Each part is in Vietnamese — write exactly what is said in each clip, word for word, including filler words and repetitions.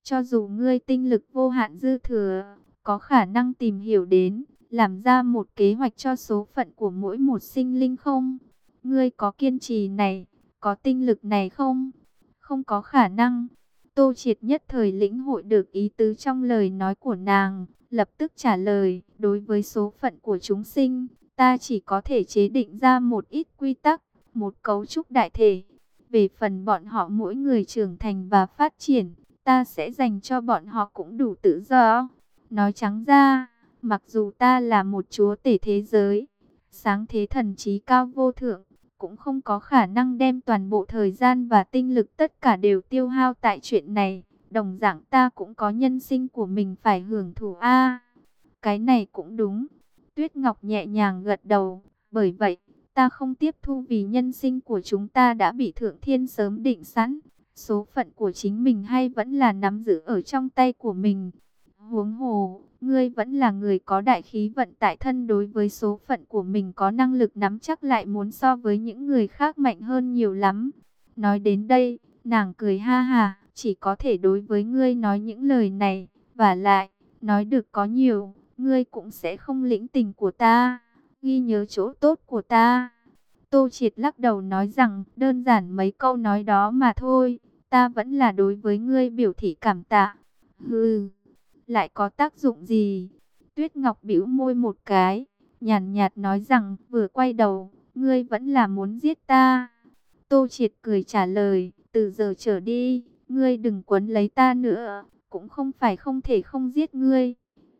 Cho dù ngươi tinh lực vô hạn dư thừa, có khả năng tìm hiểu đến, làm ra một kế hoạch cho số phận của mỗi một sinh linh không? Ngươi có kiên trì này, có tinh lực này không? Không có khả năng. Tô Triệt nhất thời lĩnh hội được ý tứ trong lời nói của nàng, lập tức trả lời, đối với số phận của chúng sinh, ta chỉ có thể chế định ra một ít quy tắc, một cấu trúc đại thể. Về phần bọn họ mỗi người trưởng thành và phát triển, ta sẽ dành cho bọn họ cũng đủ tự do. Nói trắng ra, mặc dù ta là một chúa tể thế giới, sáng thế thần trí cao vô thượng, cũng không có khả năng đem toàn bộ thời gian và tinh lực tất cả đều tiêu hao tại chuyện này. Đồng dạng ta cũng có nhân sinh của mình phải hưởng thụ a. Cái này cũng đúng. Tuyết Ngọc nhẹ nhàng gật đầu. Bởi vậy, ta không tiếp thu vì nhân sinh của chúng ta đã bị Thượng Thiên sớm định sẵn. Số phận của chính mình hay vẫn là nắm giữ ở trong tay của mình. Huống hồ, ngươi vẫn là người có đại khí vận tại thân, đối với số phận của mình có năng lực nắm chắc lại muốn so với những người khác mạnh hơn nhiều lắm. Nói đến đây, nàng cười ha ha, chỉ có thể đối với ngươi nói những lời này, và lại, nói được có nhiều, ngươi cũng sẽ không lĩnh tình của ta, ghi nhớ chỗ tốt của ta. Tô Triệt lắc đầu nói rằng, đơn giản mấy câu nói đó mà thôi, ta vẫn là đối với ngươi biểu thị cảm tạ. Hừ, lại có tác dụng gì? Tuyết Ngọc bĩu môi một cái, nhàn nhạt nói rằng, vừa quay đầu, ngươi vẫn là muốn giết ta. Tô Triệt cười trả lời, từ giờ trở đi, ngươi đừng quấn lấy ta nữa, cũng không phải không thể không giết ngươi.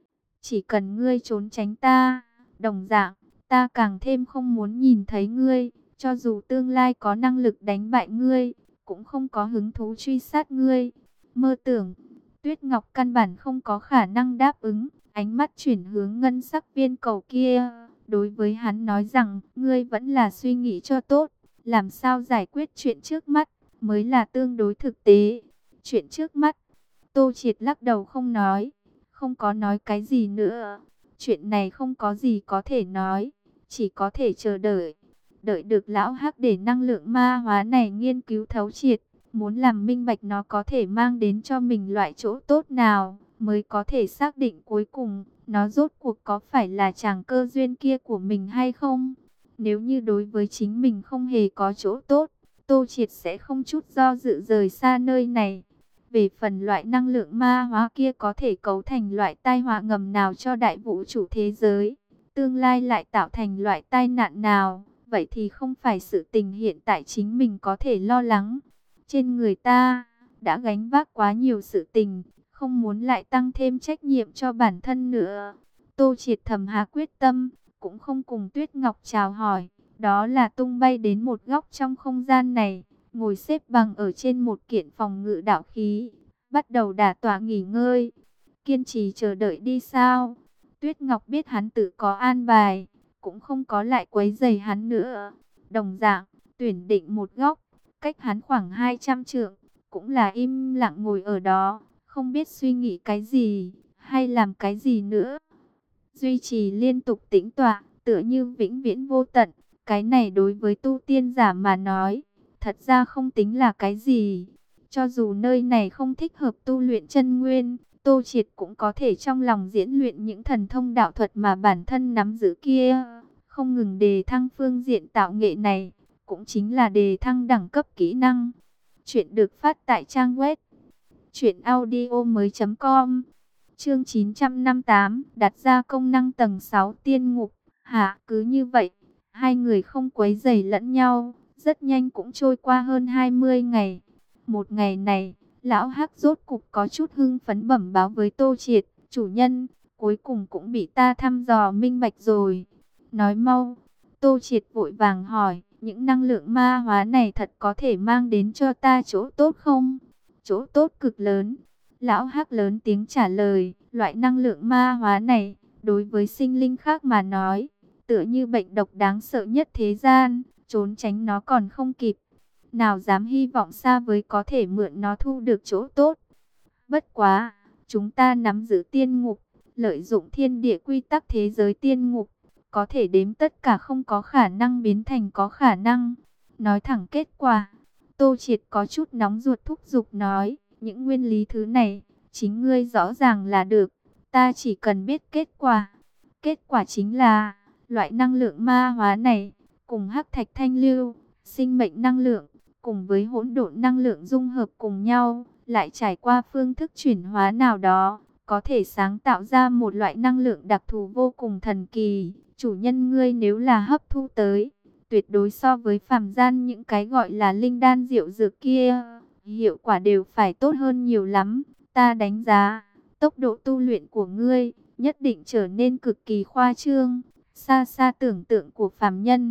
Chỉ cần ngươi trốn tránh ta, đồng dạng, ta càng thêm không muốn nhìn thấy ngươi, cho dù tương lai có năng lực đánh bại ngươi, cũng không có hứng thú truy sát ngươi. Mơ tưởng. Tuyết Ngọc căn bản không có khả năng đáp ứng, ánh mắt chuyển hướng ngân sắc viên cầu kia. Đối với hắn nói rằng, ngươi vẫn là suy nghĩ cho tốt, làm sao giải quyết chuyện trước mắt, mới là tương đối thực tế. Chuyện trước mắt, Tô Triệt lắc đầu không nói, không có nói cái gì nữa. Chuyện này không có gì có thể nói, chỉ có thể chờ đợi. Đợi được lão hắc để năng lượng ma hóa này nghiên cứu thấu triệt, muốn làm minh bạch nó có thể mang đến cho mình loại chỗ tốt nào, mới có thể xác định cuối cùng, nó rốt cuộc có phải là chàng cơ duyên kia của mình hay không. Nếu như đối với chính mình không hề có chỗ tốt, Tô Triệt sẽ không chút do dự rời xa nơi này. Về phần loại năng lượng ma hóa kia có thể cấu thành loại tai họa ngầm nào cho đại vũ trụ thế giới, tương lai lại tạo thành loại tai nạn nào, vậy thì không phải sự tình hiện tại chính mình có thể lo lắng. Trên người ta đã gánh vác quá nhiều sự tình, không muốn lại tăng thêm trách nhiệm cho bản thân nữa. Tô Triệt thầm hạ quyết tâm, cũng không cùng Tuyết Ngọc chào hỏi, đó là tung bay đến một góc trong không gian này, ngồi xếp bằng ở trên một kiện phòng ngự đạo khí, bắt đầu đả tọa nghỉ ngơi. Kiên trì chờ đợi đi sao? Tuyết Ngọc biết hắn tự có an bài, cũng không có lại quấy rầy hắn nữa. Đồng dạng, tuyển định một góc, cách hắn khoảng hai trăm trượng, cũng là im lặng ngồi ở đó, không biết suy nghĩ cái gì, hay làm cái gì nữa. Duy trì liên tục tĩnh tọa, tựa như vĩnh viễn vô tận, cái này đối với tu tiên giả mà nói, thật ra không tính là cái gì. Cho dù nơi này không thích hợp tu luyện chân nguyên, Tô Triệt cũng có thể trong lòng diễn luyện những thần thông đạo thuật mà bản thân nắm giữ kia, không ngừng đề thăng phương diện tạo nghệ này, cũng chính là đề thăng đẳng cấp kỹ năng. Chuyện được phát tại trang web truyện audio mới chấm com. Chương chín trăm năm mươi tám, đặt ra công năng tầng sáu tiên ngục. Hả, cứ như vậy, hai người không quấy rầy lẫn nhau, rất nhanh cũng trôi qua hơn hai mươi ngày. Một ngày này, lão hắc rốt cục có chút hưng phấn bẩm báo với Tô Triệt, chủ nhân, cuối cùng cũng bị ta thăm dò minh bạch rồi. Nói mau. Tô Triệt vội vàng hỏi, những năng lượng ma hóa này thật có thể mang đến cho ta chỗ tốt không? Chỗ tốt cực lớn. Lão hắc lớn tiếng trả lời, loại năng lượng ma hóa này, đối với sinh linh khác mà nói, tựa như bệnh độc đáng sợ nhất thế gian, trốn tránh nó còn không kịp. Nào dám hy vọng xa với có thể mượn nó thu được chỗ tốt. Bất quá, chúng ta nắm giữ tiên ngục, lợi dụng thiên địa quy tắc thế giới tiên ngục, có thể đếm tất cả không có khả năng biến thành có khả năng. Nói thẳng kết quả, Tô Triệt có chút nóng ruột thúc giục nói, những nguyên lý thứ này, chính ngươi rõ ràng là được, ta chỉ cần biết kết quả. Kết quả chính là, loại năng lượng ma hóa này, cùng hắc thạch thanh lưu, sinh mệnh năng lượng, cùng với hỗn độn năng lượng dung hợp cùng nhau, lại trải qua phương thức chuyển hóa nào đó, có thể sáng tạo ra một loại năng lượng đặc thù vô cùng thần kỳ. Chủ nhân ngươi nếu là hấp thu tới, tuyệt đối so với phàm gian những cái gọi là linh đan diệu dược kia, hiệu quả đều phải tốt hơn nhiều lắm. Ta đánh giá, tốc độ tu luyện của ngươi nhất định trở nên cực kỳ khoa trương, xa xa tưởng tượng của phàm nhân.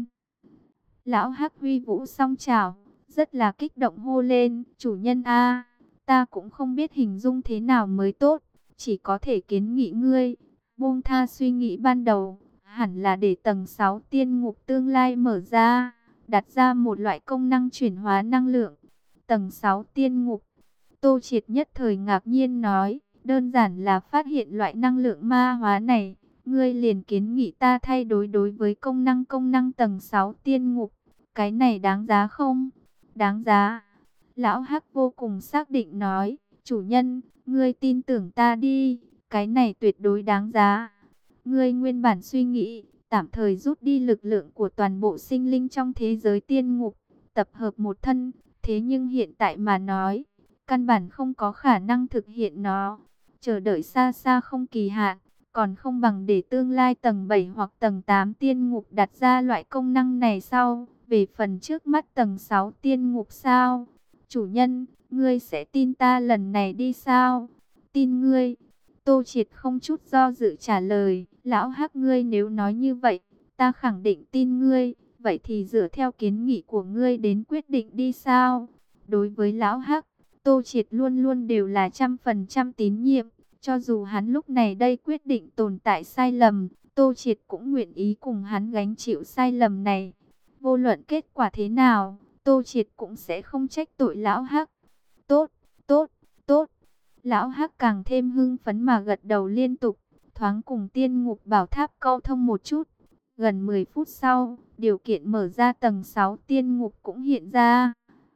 Lão Hắc huy vũ song chảo, rất là kích động hô lên, chủ nhân a, ta cũng không biết hình dung thế nào mới tốt, chỉ có thể kiến nghị ngươi, buông tha suy nghĩ ban đầu, hẳn là để tầng sáu tiên ngục tương lai mở ra, đặt ra một loại công năng chuyển hóa năng lượng. Tầng sáu tiên ngục, Tô Triệt nhất thời ngạc nhiên nói, đơn giản là phát hiện loại năng lượng ma hóa này, ngươi liền kiến nghị ta thay đổi đối với công năng công năng tầng sáu tiên ngục, cái này đáng giá không? Đáng giá. Lão Hắc vô cùng xác định nói, chủ nhân, ngươi tin tưởng ta đi, cái này tuyệt đối đáng giá. Ngươi nguyên bản suy nghĩ, tạm thời rút đi lực lượng của toàn bộ sinh linh trong thế giới tiên ngục, tập hợp một thân, thế nhưng hiện tại mà nói, căn bản không có khả năng thực hiện nó. Chờ đợi xa xa không kỳ hạn, còn không bằng để tương lai tầng bảy hoặc tầng tám tiên ngục đặt ra loại công năng này sau. Về phần trước mắt tầng sáu tiên ngục sao? Chủ nhân, ngươi sẽ tin ta lần này đi sao? Tin ngươi. Tô Triệt không chút do dự trả lời, lão Hắc ngươi nếu nói như vậy, ta khẳng định tin ngươi, vậy thì dựa theo kiến nghị của ngươi đến quyết định đi sao? Đối với lão Hắc, Tô Triệt luôn luôn đều là trăm phần trăm tín nhiệm, cho dù hắn lúc này đây quyết định tồn tại sai lầm, Tô Triệt cũng nguyện ý cùng hắn gánh chịu sai lầm này. Vô luận kết quả thế nào, Tô Triệt cũng sẽ không trách tội lão Hắc. Tốt, tốt, tốt. Lão Hắc càng thêm hưng phấn mà gật đầu liên tục, thoáng cùng tiên ngục bảo tháp câu thông một chút. Gần mười phút sau, điều kiện mở ra tầng sáu tiên ngục cũng hiện ra.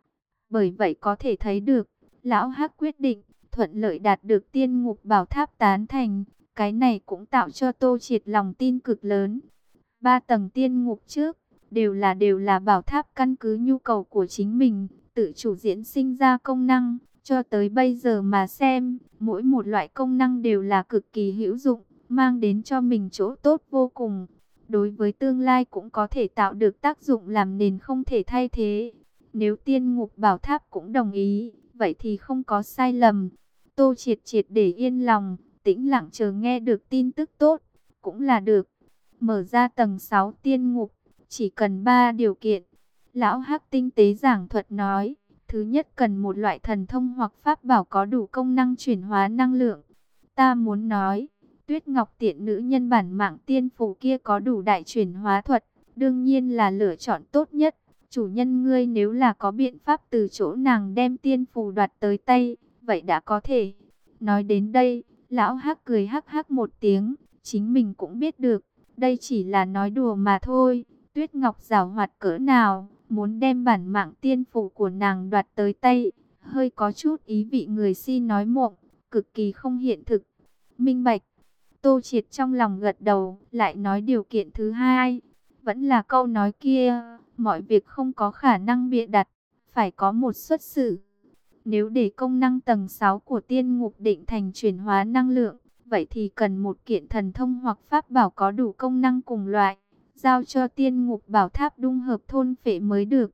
Bởi vậy có thể thấy được, lão Hắc quyết định, thuận lợi đạt được tiên ngục bảo tháp tán thành. Cái này cũng tạo cho Tô Triệt lòng tin cực lớn. Ba tầng tiên ngục trước, đều là đều là bảo tháp căn cứ nhu cầu của chính mình, tự chủ diễn sinh ra công năng. Cho tới bây giờ mà xem, mỗi một loại công năng đều là cực kỳ hữu dụng, mang đến cho mình chỗ tốt vô cùng. Đối với tương lai cũng có thể tạo được tác dụng làm nền không thể thay thế. Nếu tiên ngục bảo tháp cũng đồng ý, vậy thì không có sai lầm. Tô Triệt triệt để yên lòng, tĩnh lặng chờ nghe được tin tức tốt, cũng là được. Mở ra tầng sáu tiên ngục, chỉ cần ba điều kiện. Lão Hắc tinh tế giảng thuật nói. Thứ nhất cần một loại thần thông hoặc pháp bảo có đủ công năng chuyển hóa năng lượng. Ta muốn nói, Tuyết Ngọc tiện nữ nhân bản mạng tiên phù kia có đủ đại chuyển hóa thuật, đương nhiên là lựa chọn tốt nhất. Chủ nhân ngươi nếu là có biện pháp từ chỗ nàng đem tiên phù đoạt tới tay, vậy đã có thể. Nói đến đây, lão Hắc cười hắc hắc một tiếng, chính mình cũng biết được, đây chỉ là nói đùa mà thôi. Tuyết Ngọc giảo hoạt cỡ nào, muốn đem bản mạng tiên phù của nàng đoạt tới tay, hơi có chút ý vị người si nói mộng, cực kỳ không hiện thực. Minh bạch, Tô Triệt trong lòng gật đầu, lại nói điều kiện thứ hai, vẫn là câu nói kia, mọi việc không có khả năng bịa đặt, phải có một xuất xử. Nếu để công năng tầng sáu của tiên ngục định thành chuyển hóa năng lượng, vậy thì cần một kiện thần thông hoặc pháp bảo có đủ công năng cùng loại, giao cho tiên ngục bảo tháp dung hợp thôn phệ mới được.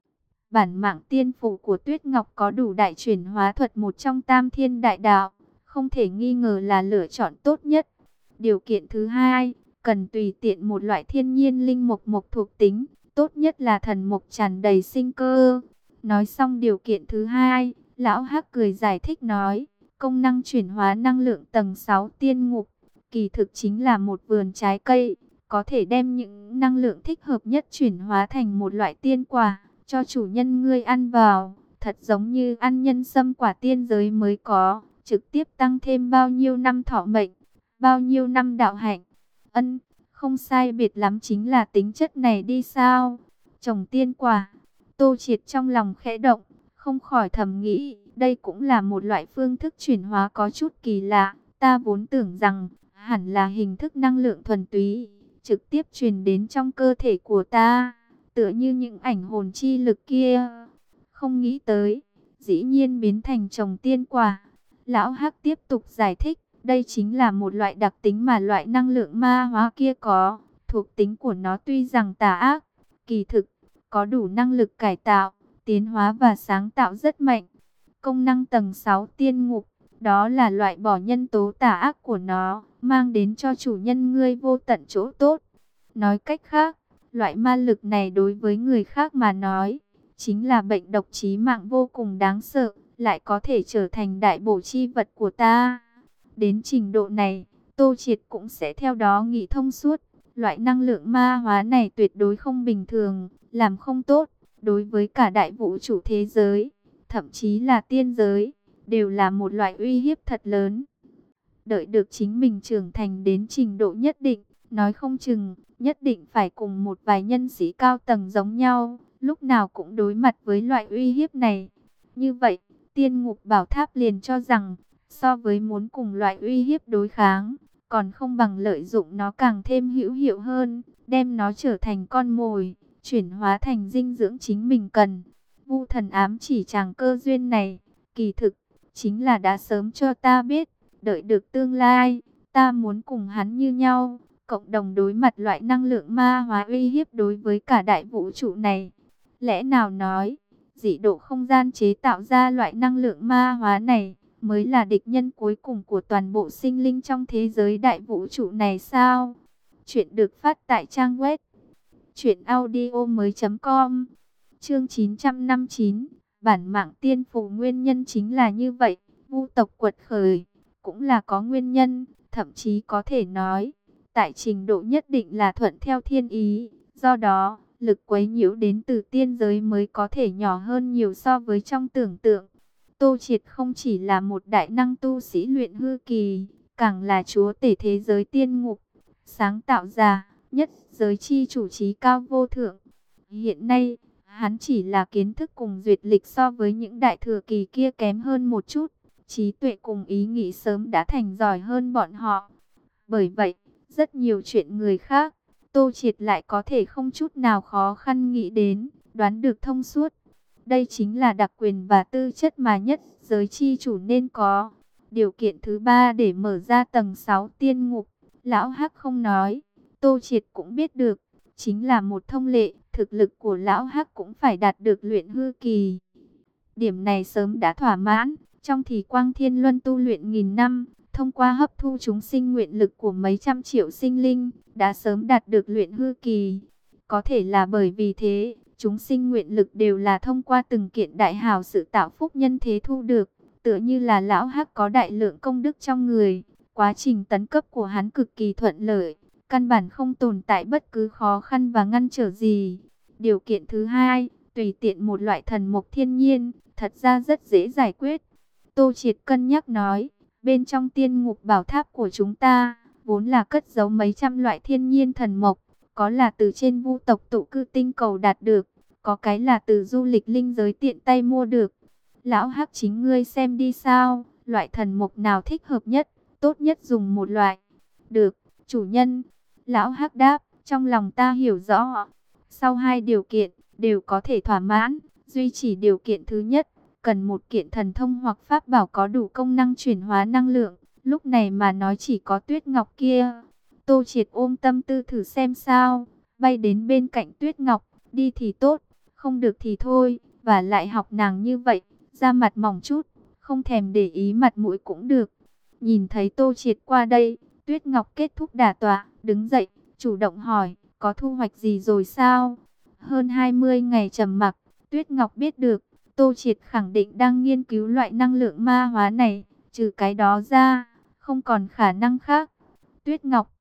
Bản mạng tiên phù của Tuyết Ngọc có đủ đại chuyển hóa thuật một trong tam thiên đại đạo, không thể nghi ngờ là lựa chọn tốt nhất. Điều kiện thứ hai, cần tùy tiện một loại thiên nhiên linh mộc mộc thuộc tính, tốt nhất là thần mộc tràn đầy sinh cơ. Nói xong điều kiện thứ hai, lão Hắc cười giải thích nói, công năng chuyển hóa năng lượng tầng sáu tiên ngục, kỳ thực chính là một vườn trái cây, có thể đem những năng lượng thích hợp nhất chuyển hóa thành một loại tiên quả, cho chủ nhân ngươi ăn vào, thật giống như ăn nhân sâm quả tiên giới mới có, trực tiếp tăng thêm bao nhiêu năm thọ mệnh, bao nhiêu năm đạo hạnh. Ân, không sai biệt lắm chính là tính chất này đi sao? Trồng tiên quả. Tô Triệt trong lòng khẽ động, không khỏi thầm nghĩ, Đây cũng là một loại phương thức chuyển hóa có chút kỳ lạ. Ta vốn tưởng rằng hẳn là hình thức năng lượng thuần túy, trực tiếp truyền đến trong cơ thể của ta, tựa như những ảnh hồn chi lực kia. Không nghĩ tới, dĩ nhiên biến thành trồng tiên quả. Lão Hắc tiếp tục giải thích, đây chính là một loại đặc tính mà loại năng lượng ma hóa kia có. Thuộc tính của nó tuy rằng tà ác, kỳ thực, có đủ năng lực cải tạo, tiến hóa và sáng tạo rất mạnh. Công năng tầng sáu tiên ngục, đó là loại bỏ nhân tố tà ác của nó, mang đến cho chủ nhân ngươi vô tận chỗ tốt. Nói cách khác, loại ma lực này đối với người khác mà nói, chính là bệnh độc chí mạng vô cùng đáng sợ, lại có thể trở thành đại bổ chi vật của ta. Đến trình độ này, Tô Triệt cũng sẽ theo đó nghĩ thông suốt. Loại năng lượng ma hóa này tuyệt đối không bình thường, làm không tốt, đối với cả đại vũ trụ thế giới, thậm chí là tiên giới, đều là một loại uy hiếp thật lớn. Đợi được chính mình trưởng thành đến trình độ nhất định, nói không chừng, nhất định phải cùng một vài nhân sĩ cao tầng giống nhau, lúc nào cũng đối mặt với loại uy hiếp này. Như vậy, tiên ngục bảo tháp liền cho rằng, so với muốn cùng loại uy hiếp đối kháng, còn không bằng lợi dụng nó càng thêm hữu hiệu hơn, đem nó trở thành con mồi, chuyển hóa thành dinh dưỡng chính mình cần. Vu Thần ám chỉ chàng cơ duyên này, kỳ thực, chính là đã sớm cho ta biết, đợi được tương lai, ta muốn cùng hắn như nhau, cộng đồng đối mặt loại năng lượng ma hóa uy hiếp đối với cả đại vũ trụ này. Lẽ nào nói, dị độ không gian chế tạo ra loại năng lượng ma hóa này, mới là địch nhân cuối cùng của toàn bộ sinh linh trong thế giới đại vũ trụ này sao? Chuyện được phát tại trang web truyện audio mới chấm com. Chương chín trăm năm mươi chín, bản mạng tiên phù nguyên nhân chính là như vậy, Vu tộc quật khởi cũng là có nguyên nhân, thậm chí có thể nói, tại trình độ nhất định là thuận theo thiên ý, do đó, lực quấy nhiễu đến từ tiên giới mới có thể nhỏ hơn nhiều so với trong tưởng tượng. Tô Triệt không chỉ là một đại năng tu sĩ luyện hư kỳ, càng là chúa tể thế giới tiên ngục, sáng tạo ra, nhất giới chi chủ trí cao vô thượng. Hiện nay, hắn chỉ là kiến thức cùng duyệt lịch so với những đại thừa kỳ kia kém hơn một chút, trí tuệ cùng ý nghĩ sớm đã thành giỏi hơn bọn họ. Bởi vậy, rất nhiều chuyện người khác, Tô Triệt lại có thể không chút nào khó khăn nghĩ đến, đoán được thông suốt. Đây chính là đặc quyền và tư chất mà nhất giới chi chủ nên có. Điều kiện thứ ba để mở ra tầng sáu tiên ngục, Lão Hắc không nói, Tô Triệt cũng biết được, chính là một thông lệ, thực lực của Lão Hắc cũng phải đạt được luyện hư kỳ. Điểm này sớm đã thỏa mãn, trong thì Quang Thiên Luân tu luyện nghìn năm, thông qua hấp thu chúng sinh nguyện lực của mấy trăm triệu sinh linh, đã sớm đạt được luyện hư kỳ. Có thể là bởi vì thế, chúng sinh nguyện lực đều là thông qua từng kiện đại hào sự tạo phúc nhân thế thu được, tựa như là Lão Hắc có đại lượng công đức trong người, quá trình tấn cấp của hắn cực kỳ thuận lợi, căn bản không tồn tại bất cứ khó khăn và ngăn trở gì. Điều kiện thứ hai, tùy tiện một loại thần mộc thiên nhiên, thật ra rất dễ giải quyết. Tô Triệt cân nhắc nói, bên trong tiên ngục bảo tháp của chúng ta, vốn là cất giấu mấy trăm loại thiên nhiên thần mộc, có là từ trên Vu tộc tụ cư tinh cầu đạt được, có cái là từ du lịch linh giới tiện tay mua được. Lão Hắc chính ngươi xem đi sao, loại thần mộc nào thích hợp nhất, tốt nhất dùng một loại. Được, chủ nhân. Lão Hắc đáp, trong lòng ta hiểu rõ. Sau hai điều kiện, đều có thể thỏa mãn, duy chỉ điều kiện thứ nhất, cần một kiện thần thông hoặc pháp bảo có đủ công năng chuyển hóa năng lượng. Lúc này mà nói chỉ có Tuyết Ngọc kia. Tô Triệt ôm tâm tư thử xem sao, bay đến bên cạnh Tuyết Ngọc, đi thì tốt, không được thì thôi, và lại học nàng như vậy, da mặt mỏng chút, không thèm để ý mặt mũi cũng được. Nhìn thấy Tô Triệt qua đây, Tuyết Ngọc kết thúc đả tọa, đứng dậy, chủ động hỏi, có thu hoạch gì rồi sao? Hơn hai mươi ngày trầm mặc, Tuyết Ngọc biết được, Tô Triệt khẳng định đang nghiên cứu loại năng lượng ma hóa này, trừ cái đó ra, không còn khả năng khác. Tuyết Ngọc,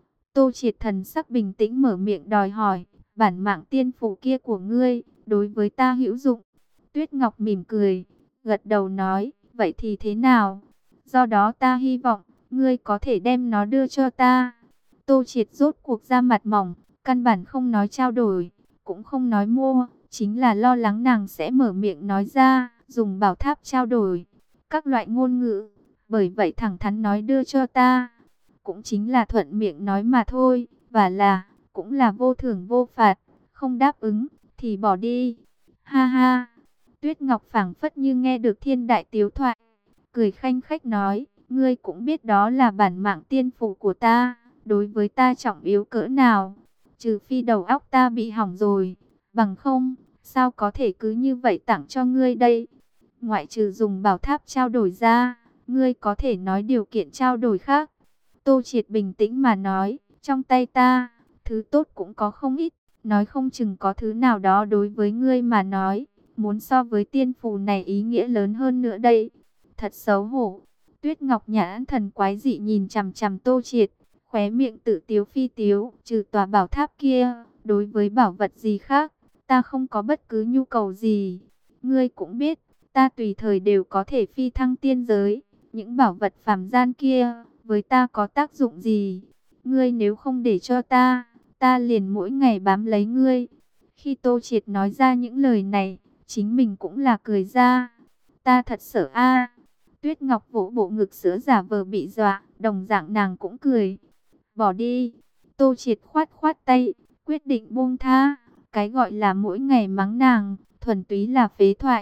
Tô Triệt thần sắc bình tĩnh mở miệng đòi hỏi, bản mạng tiên phù kia của ngươi, đối với ta hữu dụng. Tuyết Ngọc mỉm cười, gật đầu nói, vậy thì thế nào? Do đó ta hy vọng, ngươi có thể đem nó đưa cho ta. Tô Triệt rốt cuộc ra mặt mỏng, căn bản không nói trao đổi, cũng không nói mua, chính là lo lắng nàng sẽ mở miệng nói ra, dùng bảo tháp trao đổi các loại ngôn ngữ, bởi vậy thẳng thắn nói đưa cho ta, cũng chính là thuận miệng nói mà thôi, và là, cũng là vô thưởng vô phạt, không đáp ứng, thì bỏ đi. Ha ha, Tuyết Ngọc phảng phất như nghe được thiên đại tiếu thoại, cười khanh khách nói, ngươi cũng biết đó là bản mạng tiên phủ của ta, đối với ta trọng yếu cỡ nào, trừ phi đầu óc ta bị hỏng rồi, bằng không, sao có thể cứ như vậy tặng cho ngươi đây. Ngoại trừ dùng bảo tháp trao đổi ra, ngươi có thể nói điều kiện trao đổi khác. Tô Triệt bình tĩnh mà nói, trong tay ta, thứ tốt cũng có không ít, nói không chừng có thứ nào đó đối với ngươi mà nói, muốn so với tiên phù này ý nghĩa lớn hơn nữa đây. Thật xấu hổ. Tuyết Ngọc nhãn thần quái dị nhìn chằm chằm Tô Triệt, khóe miệng tự tiếu phi tiếu, trừ tòa bảo tháp kia, đối với bảo vật gì khác, ta không có bất cứ nhu cầu gì. Ngươi cũng biết, ta tùy thời đều có thể phi thăng tiên giới, những bảo vật phàm gian kia, với ta có tác dụng gì? Ngươi nếu không để cho ta, ta liền mỗi ngày bám lấy ngươi. Khi Tô Triệt nói ra những lời này, chính mình cũng là cười ra. Ta thật sợ a. Tuyết Ngọc vỗ bộ ngực sữa giả vờ bị dọa, đồng dạng nàng cũng cười. Bỏ đi. Tô Triệt khoát khoát tay, quyết định buông tha. Cái gọi là mỗi ngày mắng nàng, thuần túy là phế thoại.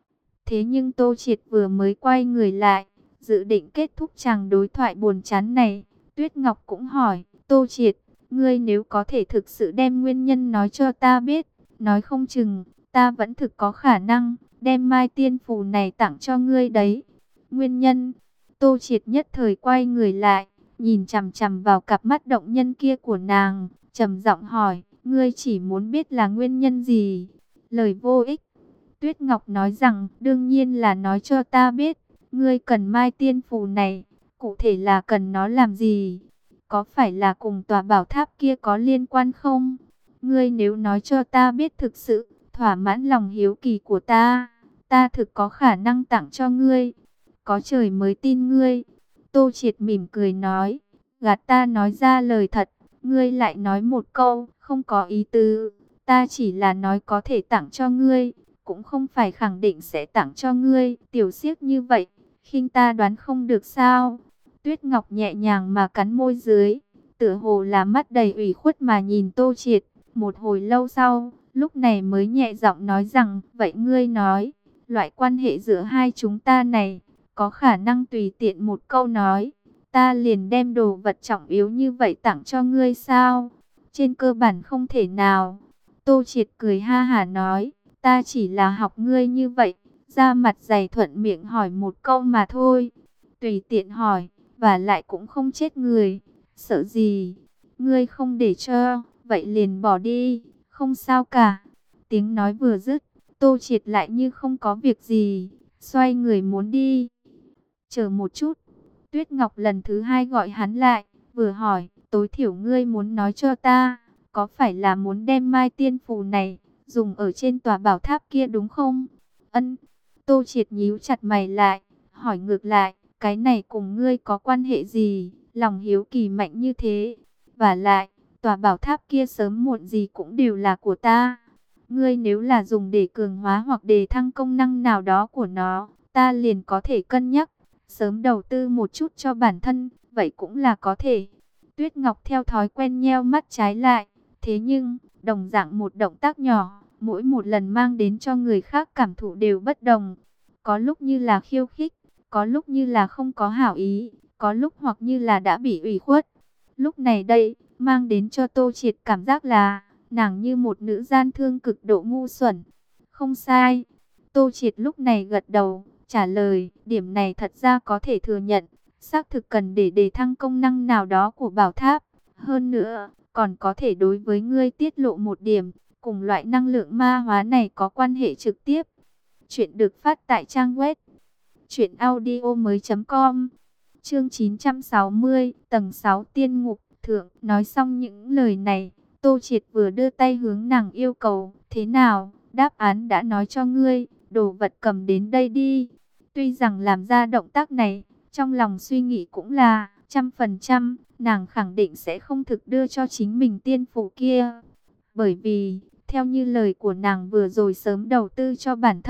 Thế nhưng Tô Triệt vừa mới quay người lại, dự định kết thúc chàng đối thoại buồn chán này, Tuyết Ngọc cũng hỏi, Tô Triệt, ngươi nếu có thể thực sự đem nguyên nhân nói cho ta biết, nói không chừng, ta vẫn thực có khả năng, đem mai tiên phù này tặng cho ngươi đấy. Nguyên nhân, Tô Triệt nhất thời quay người lại, nhìn chằm chằm vào cặp mắt động nhân kia của nàng, trầm giọng hỏi, ngươi chỉ muốn biết là nguyên nhân gì? Lời vô ích. Tuyết Ngọc nói rằng, đương nhiên là nói cho ta biết, ngươi cần mai tiên phù này, cụ thể là cần nó làm gì? Có phải là cùng tòa bảo tháp kia có liên quan không? Ngươi nếu nói cho ta biết thực sự, thỏa mãn lòng hiếu kỳ của ta, ta thực có khả năng tặng cho ngươi. Có trời mới tin ngươi. Tô Triệt mỉm cười nói, gạt ta nói ra lời thật, ngươi lại nói một câu, không có ý tứ, ta chỉ là nói có thể tặng cho ngươi, cũng không phải khẳng định sẽ tặng cho ngươi. Tiểu siếc như vậy, khinh ta đoán không được sao? Tuyết Ngọc nhẹ nhàng mà cắn môi dưới, tựa hồ là mắt đầy ủy khuất mà nhìn Tô Triệt. Một hồi lâu sau, lúc này mới nhẹ giọng nói rằng, vậy ngươi nói, loại quan hệ giữa hai chúng ta này, có khả năng tùy tiện một câu nói, ta liền đem đồ vật trọng yếu như vậy tặng cho ngươi sao? Trên cơ bản không thể nào. Tô Triệt cười ha hả nói, ta chỉ là học ngươi như vậy, ra mặt dày thuận miệng hỏi một câu mà thôi. Tùy tiện hỏi, và lại cũng không chết người. Sợ gì? Ngươi không để cho, vậy liền bỏ đi, không sao cả. Tiếng nói vừa dứt, Tô Triệt lại như không có việc gì, xoay người muốn đi. Chờ một chút. Tuyết Ngọc lần thứ hai gọi hắn lại, vừa hỏi, tối thiểu ngươi muốn nói cho ta, có phải là muốn đem mai tiên phù này dùng ở trên tòa bảo tháp kia đúng không? Ân. Tô Triệt nhíu chặt mày lại, hỏi ngược lại, cái này cùng ngươi có quan hệ gì? Lòng hiếu kỳ mạnh như thế. Và lại, tòa bảo tháp kia sớm muộn gì cũng đều là của ta. Ngươi nếu là dùng để cường hóa hoặc đề thăng công năng nào đó của nó, ta liền có thể cân nhắc sớm đầu tư một chút cho bản thân, vậy cũng là có thể. Tuyết Ngọc theo thói quen nheo mắt trái lại, thế nhưng, đồng dạng một động tác nhỏ, mỗi một lần mang đến cho người khác cảm thụ đều bất đồng. Có lúc như là khiêu khích, có lúc như là không có hảo ý, có lúc hoặc như là đã bị ủy khuất. Lúc này đây, mang đến cho Tô Triệt cảm giác là, nàng như một nữ gian thương cực độ ngu xuẩn. Không sai. Tô Triệt lúc này gật đầu, trả lời, điểm này thật ra có thể thừa nhận, xác thực cần để đề thăng công năng nào đó của bảo tháp. Hơn nữa, còn có thể đối với ngươi tiết lộ một điểm, cùng loại năng lượng ma hóa này có quan hệ trực tiếp. Chuyện được phát tại trang web truyện audio mới chấm com. Chương chín trăm sáu mươi, tầng sáu tiên ngục thượng. Nói xong những lời này, Tô Triệt vừa đưa tay hướng nàng yêu cầu, thế nào, đáp án đã nói cho ngươi, đồ vật cầm đến đây đi. Tuy rằng làm ra động tác này, trong lòng suy nghĩ cũng là, trăm phần trăm, nàng khẳng định sẽ không thực đưa cho chính mình tiên phủ kia. Bởi vì, theo như lời của nàng vừa rồi sớm đầu tư cho bản thân,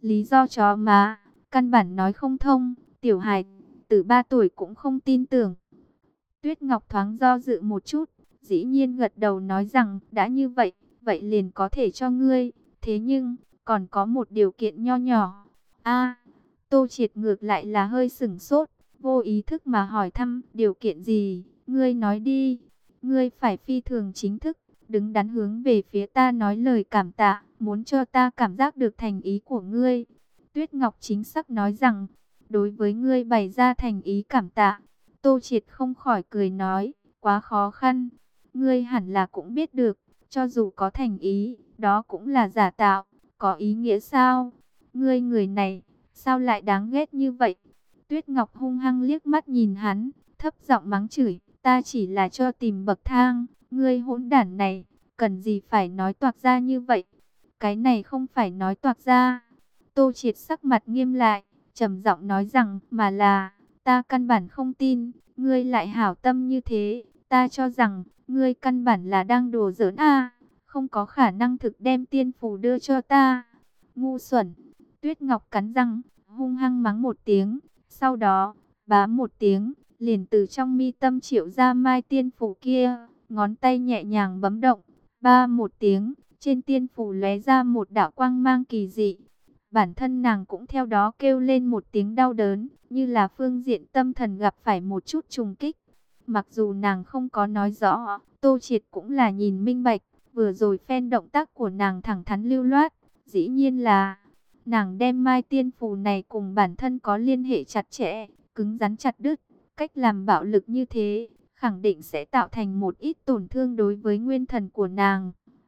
Lý do chó má, căn bản nói không thông, tiểu hài từ ba tuổi cũng không tin tưởng. Tuyết Ngọc thoáng do dự một chút, dĩ nhiên gật đầu nói rằng, đã như vậy, vậy liền có thể cho ngươi. Thế nhưng, còn có một điều kiện nho nhỏ. A, Tô Triệt ngược lại là hơi sửng sốt, vô ý thức mà hỏi thăm, điều kiện gì, ngươi nói đi. Ngươi phải phi thường chính thức, đứng đắn hướng về phía ta nói lời cảm tạ, muốn cho ta cảm giác được thành ý của ngươi. Tuyết Ngọc chính xác nói rằng, đối với ngươi bày ra thành ý cảm tạ. Tô Triệt không khỏi cười nói, quá khó khăn. Ngươi hẳn là cũng biết được, cho dù có thành ý, đó cũng là giả tạo, có ý nghĩa sao? Ngươi người này, sao lại đáng ghét như vậy? Tuyết Ngọc hung hăng liếc mắt nhìn hắn, thấp giọng mắng chửi, ta chỉ là cho tìm bậc thang, ngươi hỗn đản này, cần gì phải nói toạc ra như vậy? Cái này không phải nói toạc ra. Tô Triệt sắc mặt nghiêm lại, trầm giọng nói rằng, mà là, ta căn bản không tin, ngươi lại hảo tâm như thế, ta cho rằng, ngươi căn bản là đang đùa giỡn a, không có khả năng thực đem tiên phù đưa cho ta. Ngu xuẩn. Tuyết Ngọc cắn răng, hung hăng mắng một tiếng, sau đó, bá một tiếng, liền từ trong mi tâm triệu ra mai tiên phù kia, ngón tay nhẹ nhàng bấm động, ba một tiếng, trên tiên phù lóe ra một đạo quang mang kỳ dị. Bản thân nàng cũng theo đó kêu lên một tiếng đau đớn, như là phương diện tâm thần gặp phải một chút trùng kích. Mặc dù nàng không có nói rõ, Tô Triệt cũng là nhìn minh bạch, vừa rồi phen động tác của nàng thẳng thắn lưu loát, dĩ nhiên là nàng đem mai tiên phù này cùng bản thân có liên hệ chặt chẽ, cứng rắn chặt đứt. Cách làm bạo lực như thế, khẳng định sẽ tạo thành một ít tổn thương đối với nguyên thần của nàng.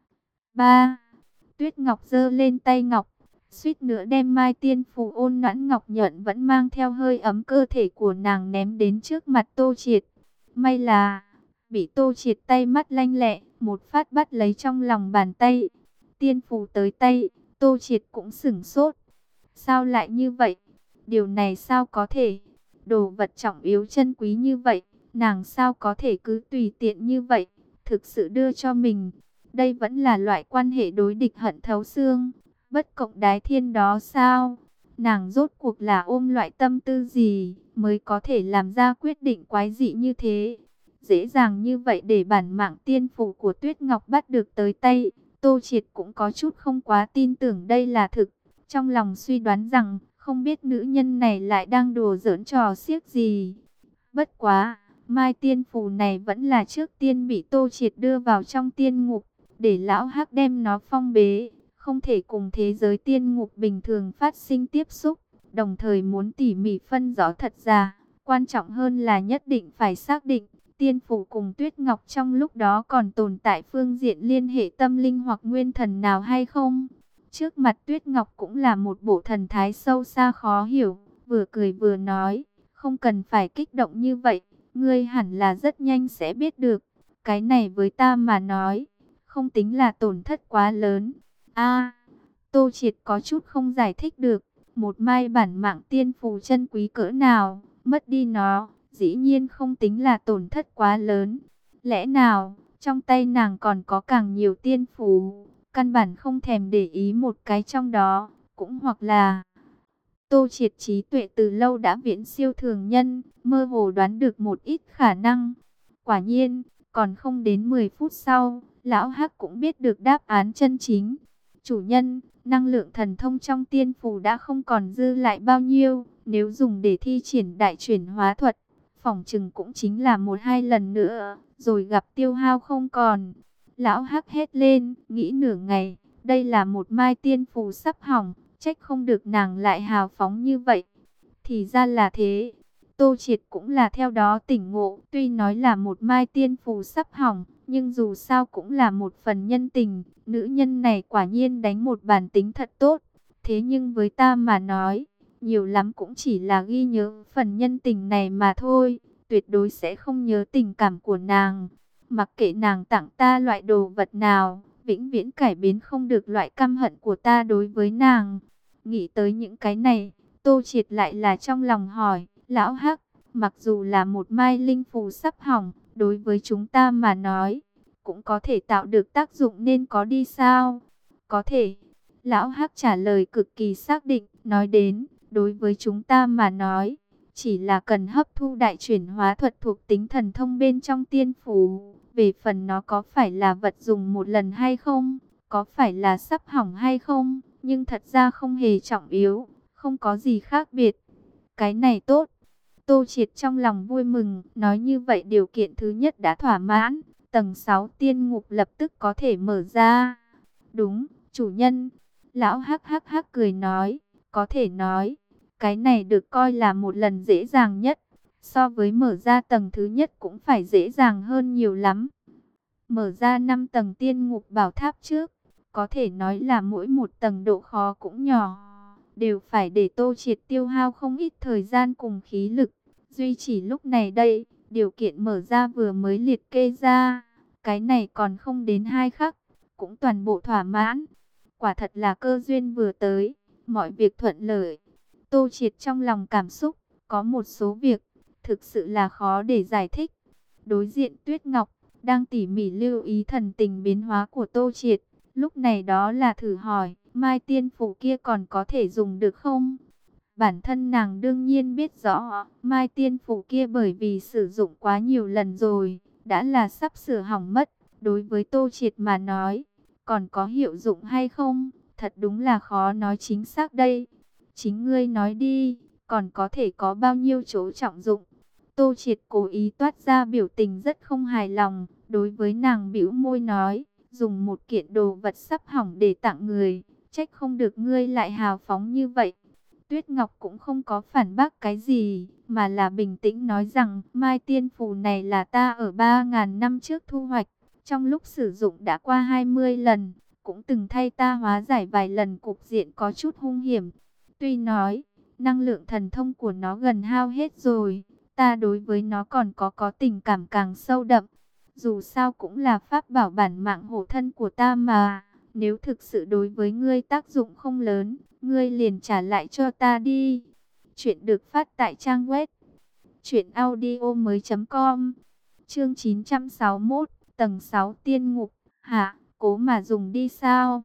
ba. Tuyết Ngọc giơ lên tay ngọc, suýt nữa đem mai tiên phù ôn noãn ngọc nhuận vẫn mang theo hơi ấm cơ thể của nàng ném đến trước mặt Tô Triệt. May là, bị Tô Triệt tay mắt lanh lẹ, một phát bắt lấy trong lòng bàn tay. Tiên phù tới tay, Tô Triệt cũng sửng sốt. Sao lại như vậy? Điều này sao có thể? Đồ vật trọng yếu chân quý như vậy, nàng sao có thể cứ tùy tiện như vậy, thực sự đưa cho mình. Đây vẫn là loại quan hệ đối địch hận thấu xương, bất cộng đái thiên đó sao? Nàng rốt cuộc là ôm loại tâm tư gì mới có thể làm ra quyết định quái dị như thế? Dễ dàng như vậy để bản mạng tiên phù của Tuyết Ngọc bắt được tới tay, Tô Triệt cũng có chút không quá tin tưởng đây là thực. Trong lòng suy đoán rằng, không biết nữ nhân này lại đang đùa giỡn trò xiếc gì. Bất quá, mai tiên phù này vẫn là trước tiên bị Tô Triệt đưa vào trong tiên ngục, để lão hắc đem nó phong bế, không thể cùng thế giới tiên ngục bình thường phát sinh tiếp xúc, đồng thời muốn tỉ mỉ phân rõ thật giả. Quan trọng hơn là nhất định phải xác định, tiên phù cùng Tuyết Ngọc trong lúc đó còn tồn tại phương diện liên hệ tâm linh hoặc nguyên thần nào hay không. Trước mặt Tuyết Ngọc cũng là một bộ thần thái sâu xa khó hiểu, vừa cười vừa nói, không cần phải kích động như vậy, ngươi hẳn là rất nhanh sẽ biết được, cái này với ta mà nói, không tính là tổn thất quá lớn. A, Tô Triệt có chút không giải thích được, một mai bản mạng tiên phù chân quý cỡ nào, mất đi nó, dĩ nhiên không tính là tổn thất quá lớn. Lẽ nào, trong tay nàng còn có càng nhiều tiên phù, căn bản không thèm để ý một cái trong đó, cũng hoặc là Tô Triệt trí tuệ từ lâu đã viễn siêu thường nhân, mơ hồ đoán được một ít khả năng. Quả nhiên, còn không đến mười phút sau, lão hắc cũng biết được đáp án chân chính. Chủ nhân, năng lượng thần thông trong tiên phù đã không còn dư lại bao nhiêu, nếu dùng để thi triển đại chuyển hóa thuật, phỏng chừng cũng chính là một hai lần nữa, rồi gặp tiêu hao không còn. Lão hắc hét lên, nghĩ nửa ngày, đây là một mai tiên phù sắp hỏng, trách không được nàng lại hào phóng như vậy. Thì ra là thế, Tô Triệt cũng là theo đó tỉnh ngộ, tuy nói là một mai tiên phù sắp hỏng, nhưng dù sao cũng là một phần nhân tình, nữ nhân này quả nhiên đánh một bản tính thật tốt. Thế nhưng với ta mà nói, nhiều lắm cũng chỉ là ghi nhớ phần nhân tình này mà thôi, tuyệt đối sẽ không nhớ tình cảm của nàng. Mặc kệ nàng tặng ta loại đồ vật nào, vĩnh viễn cải biến không được loại căm hận của ta đối với nàng. Nghĩ tới những cái này, Tô Triệt lại là trong lòng hỏi, lão hắc, mặc dù là một mai linh phù sắp hỏng, đối với chúng ta mà nói, cũng có thể tạo được tác dụng nên có đi sao? Có thể. Lão Hắc trả lời cực kỳ xác định, nói đến, đối với chúng ta mà nói, chỉ là cần hấp thu đại chuyển hóa thuật thuộc tính thần thông bên trong tiên phủ. Về phần nó có phải là vật dùng một lần hay không, có phải là sắp hỏng hay không, nhưng thật ra không hề trọng yếu, không có gì khác biệt. Cái này tốt. Tô Triệt trong lòng vui mừng, nói như vậy điều kiện thứ nhất đã thỏa mãn, tầng sáu tiên ngục lập tức có thể mở ra. Đúng, chủ nhân. Lão hắc hắc hắc cười nói, có thể nói, cái này được coi là một lần dễ dàng nhất. So với mở ra tầng thứ nhất cũng phải dễ dàng hơn nhiều lắm. Mở ra năm tầng tiên ngục bảo tháp trước, có thể nói là mỗi một tầng độ khó cũng nhỏ, đều phải để Tô Triệt tiêu hao không ít thời gian cùng khí lực. Duy chỉ lúc này đây, điều kiện mở ra vừa mới liệt kê ra, cái này còn không đến hai khắc, cũng toàn bộ thỏa mãn. Quả thật là cơ duyên vừa tới, mọi việc thuận lợi. Tô Triệt trong lòng cảm xúc, có một số việc, thực sự là khó để giải thích. Đối diện Tuyết Ngọc, đang tỉ mỉ lưu ý thần tình biến hóa của Tô Triệt. Lúc này đó là thử hỏi, Mai Tiên Phủ kia còn có thể dùng được không? Bản thân nàng đương nhiên biết rõ, Mai Tiên Phủ kia bởi vì sử dụng quá nhiều lần rồi, đã là sắp sửa hỏng mất. Đối với Tô Triệt mà nói, còn có hiệu dụng hay không, thật đúng là khó nói chính xác đây. Chính ngươi nói đi, còn có thể có bao nhiêu chỗ trọng dụng? Tô Triệt cố ý toát ra biểu tình rất không hài lòng, đối với nàng bĩu môi nói, dùng một kiện đồ vật sắp hỏng để tặng người, trách không được ngươi lại hào phóng như vậy. Tuyết Ngọc cũng không có phản bác cái gì, mà là bình tĩnh nói rằng, Mai Tiên Phù này là ta ở ba ngàn năm trước thu hoạch, trong lúc sử dụng đã qua hai mươi lần, cũng từng thay ta hóa giải vài lần cục diện có chút hung hiểm. Tuy nói, năng lượng thần thông của nó gần hao hết rồi, ta đối với nó còn có có tình cảm càng sâu đậm. Dù sao cũng là pháp bảo bản mạng hộ thân của ta mà, nếu thực sự đối với ngươi tác dụng không lớn, ngươi liền trả lại cho ta đi. Chuyện được phát tại trang web truyện audio mới chấm com. Chương chín trăm sáu mươi mốt, tầng sáu tiên ngục. Hả, cố mà dùng đi sao?